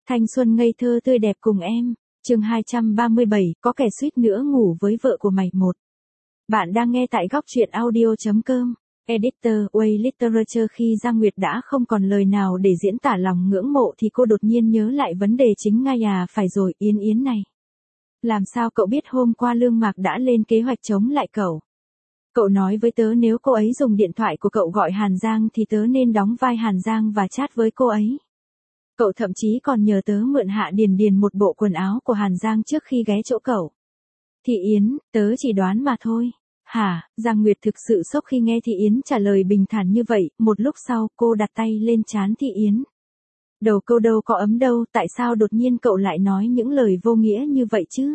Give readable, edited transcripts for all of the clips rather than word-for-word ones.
Thanh xuân ngây thơ tươi đẹp cùng em. Chương 237, có kẻ suýt nữa ngủ với vợ của mày một. Bạn đang nghe tại góc truyện audio.com. Editor, Way Literature. Khi Giang Nguyệt đã không còn lời nào để diễn tả lòng ngưỡng mộ thì cô đột nhiên nhớ lại vấn đề chính ngay phải rồi, Yến này. Làm sao cậu biết hôm qua Lương Mạc đã lên kế hoạch chống lại cậu? Cậu nói với tớ nếu cô ấy dùng điện thoại của cậu gọi Hàn Giang thì tớ nên đóng vai Hàn Giang và chat với cô ấy. Cậu thậm chí còn nhờ tớ mượn Hạ Điền một bộ quần áo của Hàn Giang trước khi ghé chỗ cậu. Thị Yến, tớ chỉ đoán mà thôi. Hả? Giang Nguyệt thực sự sốc khi nghe Thị Yến trả lời bình thản như vậy. Một lúc sau cô đặt tay lên trán Thị Yến. Đầu câu đâu có ấm đâu, tại sao đột nhiên cậu lại nói những lời vô nghĩa như vậy chứ?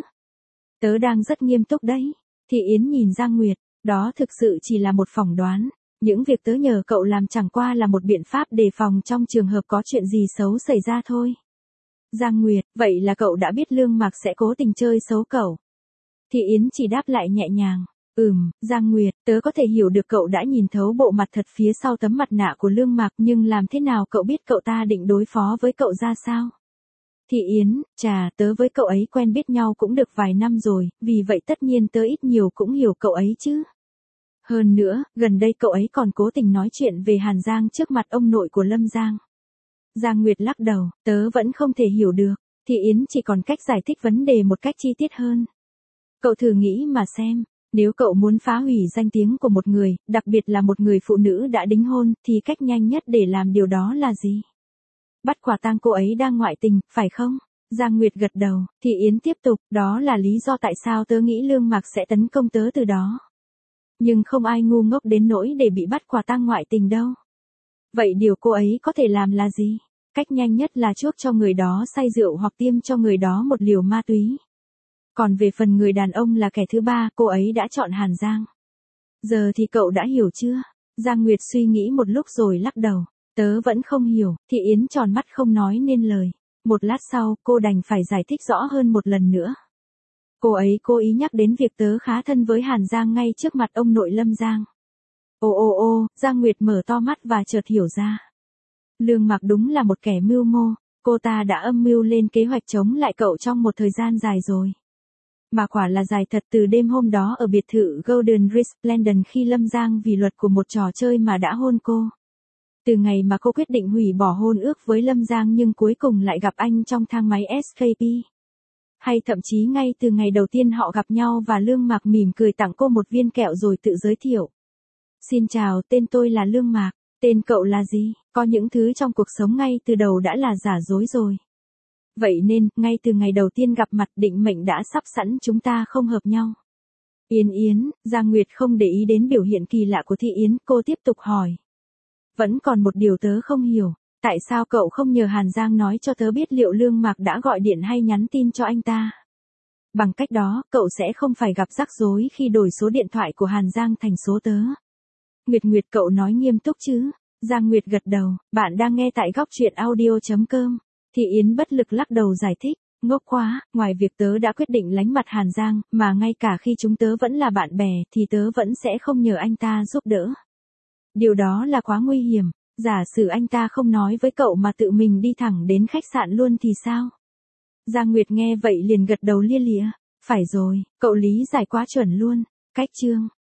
Tớ đang rất nghiêm túc đấy. Thị Yến nhìn Giang Nguyệt, đó thực sự chỉ là một phỏng đoán. Những việc tớ nhờ cậu làm chẳng qua là một biện pháp đề phòng trong trường hợp có chuyện gì xấu xảy ra thôi. Giang Nguyệt, vậy là cậu đã biết Lương Mạc sẽ cố tình chơi xấu cậu. Thị Yến chỉ đáp lại nhẹ nhàng. Giang Nguyệt, tớ có thể hiểu được cậu đã nhìn thấu bộ mặt thật phía sau tấm mặt nạ của Lương Mạc, nhưng làm thế nào cậu biết cậu ta định đối phó với cậu ra sao? Thị Yến, tớ với cậu ấy quen biết nhau cũng được vài năm rồi, vì vậy tất nhiên tớ ít nhiều cũng hiểu cậu ấy chứ. Hơn nữa, gần đây cậu ấy còn cố tình nói chuyện về Hàn Giang trước mặt ông nội của Lâm Giang. Giang Nguyệt lắc đầu, tớ vẫn không thể hiểu được. Thị Yến chỉ còn cách giải thích vấn đề một cách chi tiết hơn. Cậu thử nghĩ mà xem, nếu cậu muốn phá hủy danh tiếng của một người, đặc biệt là một người phụ nữ đã đính hôn, thì cách nhanh nhất để làm điều đó là gì? Bắt quả tang cô ấy đang ngoại tình, phải không? Giang Nguyệt gật đầu. Thị Yến tiếp tục, đó là lý do tại sao tớ nghĩ Lương Mạc sẽ tấn công tớ từ đó. Nhưng không ai ngu ngốc đến nỗi để bị bắt quả tang ngoại tình đâu. Vậy điều cô ấy có thể làm là gì? Cách nhanh nhất là chuốc cho người đó say rượu hoặc tiêm cho người đó một liều ma túy. Còn về phần người đàn ông là kẻ thứ ba, cô ấy đã chọn Hàn Giang. Giờ thì cậu đã hiểu chưa? Giang Nguyệt suy nghĩ một lúc rồi lắc đầu. Tớ vẫn không hiểu. Thị Yến tròn mắt không nói nên lời. Một lát sau, cô đành phải giải thích rõ hơn một lần nữa. Cô ấy cố ý nhắc đến việc tớ khá thân với Hàn Giang ngay trước mặt ông nội Lâm Giang. Giang Nguyệt mở to mắt và chợt hiểu ra. Lương Mạc đúng là một kẻ mưu mô, cô ta đã âm mưu lên kế hoạch chống lại cậu trong một thời gian dài rồi. Mà quả là dài thật, từ đêm hôm đó ở biệt thự Golden Resplendent khi Lâm Giang vì luật của một trò chơi mà đã hôn cô. Từ ngày mà cô quyết định hủy bỏ hôn ước với Lâm Giang nhưng cuối cùng lại gặp anh trong thang máy SKP. Hay thậm chí ngay từ ngày đầu tiên họ gặp nhau và Lương Mạc mỉm cười tặng cô một viên kẹo rồi tự giới thiệu. Xin chào, tên tôi là Lương Mạc, tên cậu là gì? Có những thứ trong cuộc sống ngay từ đầu đã là giả dối rồi. Vậy nên, ngay từ ngày đầu tiên gặp mặt định mệnh đã sắp sẵn chúng ta không hợp nhau. Yến, Giang Nguyệt không để ý đến biểu hiện kỳ lạ của Thị Yến, cô tiếp tục hỏi. Vẫn còn một điều tớ không hiểu. Tại sao cậu không nhờ Hàn Giang nói cho tớ biết liệu Lương Mạc đã gọi điện hay nhắn tin cho anh ta? Bằng cách đó, cậu sẽ không phải gặp rắc rối khi đổi số điện thoại của Hàn Giang thành số tớ. Nguyệt, cậu nói nghiêm túc chứ? Giang Nguyệt gật đầu, bạn đang nghe tại góc truyện audio.com. Thị Yến bất lực lắc đầu giải thích, ngốc quá, ngoài việc tớ đã quyết định lánh mặt Hàn Giang, mà ngay cả khi chúng tớ vẫn là bạn bè thì tớ vẫn sẽ không nhờ anh ta giúp đỡ. Điều đó là quá nguy hiểm. Giả sử anh ta không nói với cậu mà tự mình đi thẳng đến khách sạn luôn thì sao? Giang Nguyệt nghe vậy liền gật đầu lia lịa. Phải rồi, cậu lý giải quá chuẩn luôn. Cách chương